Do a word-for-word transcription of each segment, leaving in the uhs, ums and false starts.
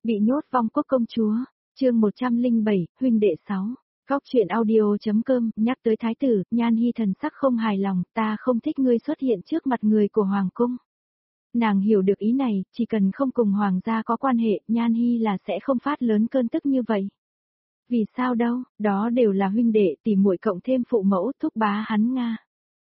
Bị nhốt vong quốc công chúa, chương một trăm lẻ bảy, huynh đệ sáu. Góc chuyện audio.com, nhắc tới thái tử, Nhan Hi thần sắc không hài lòng, ta không thích ngươi xuất hiện trước mặt người của hoàng cung. Nàng hiểu được ý này, chỉ cần không cùng hoàng gia có quan hệ, Nhan Hi là sẽ không phát lớn cơn tức như vậy. Vì sao đâu, đó đều là huynh đệ, tỉ muội cộng thêm phụ mẫu, thúc bá hắn Nga.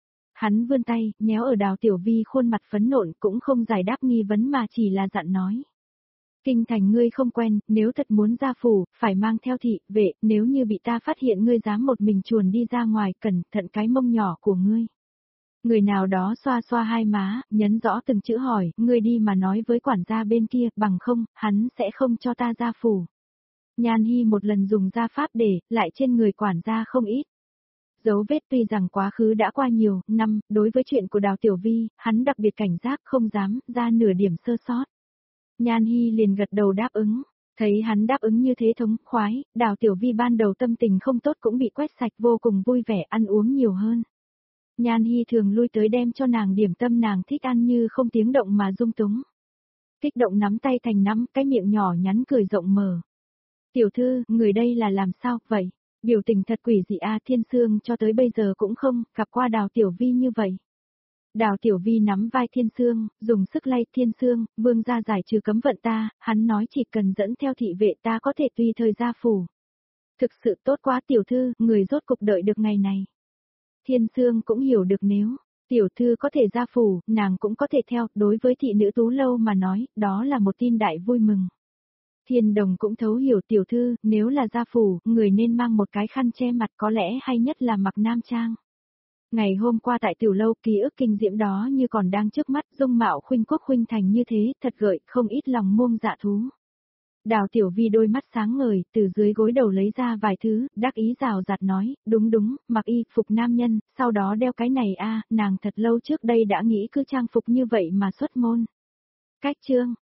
Hắn vươn tay, nhéo ở Đào Tiểu Vi khuôn mặt phấn nộn, cũng không giải đáp nghi vấn mà chỉ là dặn nói. Kinh thành ngươi không quen, nếu thật muốn ra phủ, phải mang theo thị, vệ, nếu như bị ta phát hiện ngươi dám một mình chuồn đi ra ngoài, cẩn thận cái mông nhỏ của ngươi. Người nào đó xoa xoa hai má, nhấn rõ từng chữ hỏi, ngươi đi mà nói với quản gia bên kia, bằng không, hắn sẽ không cho ta ra phủ. Nhan Hi một lần dùng gia pháp để, lại trên người quản gia không ít. Dấu vết tuy rằng quá khứ đã qua nhiều năm, đối với chuyện của Đào Tiểu Vi, hắn đặc biệt cảnh giác không dám ra nửa điểm sơ sót. Nhan Hi liền gật đầu đáp ứng, thấy hắn đáp ứng như thế thống khoái, Đào Tiểu Vi ban đầu tâm tình không tốt cũng bị quét sạch vô cùng vui vẻ ăn uống nhiều hơn. Nhan Hi thường lui tới đem cho nàng điểm tâm nàng thích ăn như không tiếng động mà dung túng. Kích động nắm tay thành nắm, cái miệng nhỏ nhắn cười rộng mở. Tiểu thư, người đây là làm sao vậy? Biểu tình thật quỷ dị a, Thiên Sương cho tới bây giờ cũng không gặp qua Đào Tiểu Vi như vậy. Đào Tiểu Vi nắm vai Thiên Sương, dùng sức lay Thiên Sương, vương gia giải trừ cấm vận ta, hắn nói chỉ cần dẫn theo thị vệ ta có thể tùy thời ra phủ. Thực sự tốt quá tiểu thư, người rốt cục đợi được ngày này. Thiên Sương cũng hiểu được nếu tiểu thư có thể ra phủ, nàng cũng có thể theo, đối với thị nữ Tú Lâu mà nói, đó là một tin đại vui mừng. Thiên Đồng cũng thấu hiểu tiểu thư, nếu là gia phủ, người nên mang một cái khăn che mặt, có lẽ hay nhất là mặc nam trang. Ngày hôm qua tại tiểu lâu, ký ức kinh diễm đó như còn đang trước mắt, dung mạo khuynh quốc khuynh thành như thế, thật gợi không ít lòng muông dạ thú. Đào Tiểu Vi đôi mắt sáng ngời, từ dưới gối đầu lấy ra vài thứ, đắc ý rào rạt nói, đúng đúng, mặc y phục nam nhân, sau đó đeo cái này a, nàng thật lâu trước đây đã nghĩ cứ trang phục như vậy mà xuất môn. Cách chương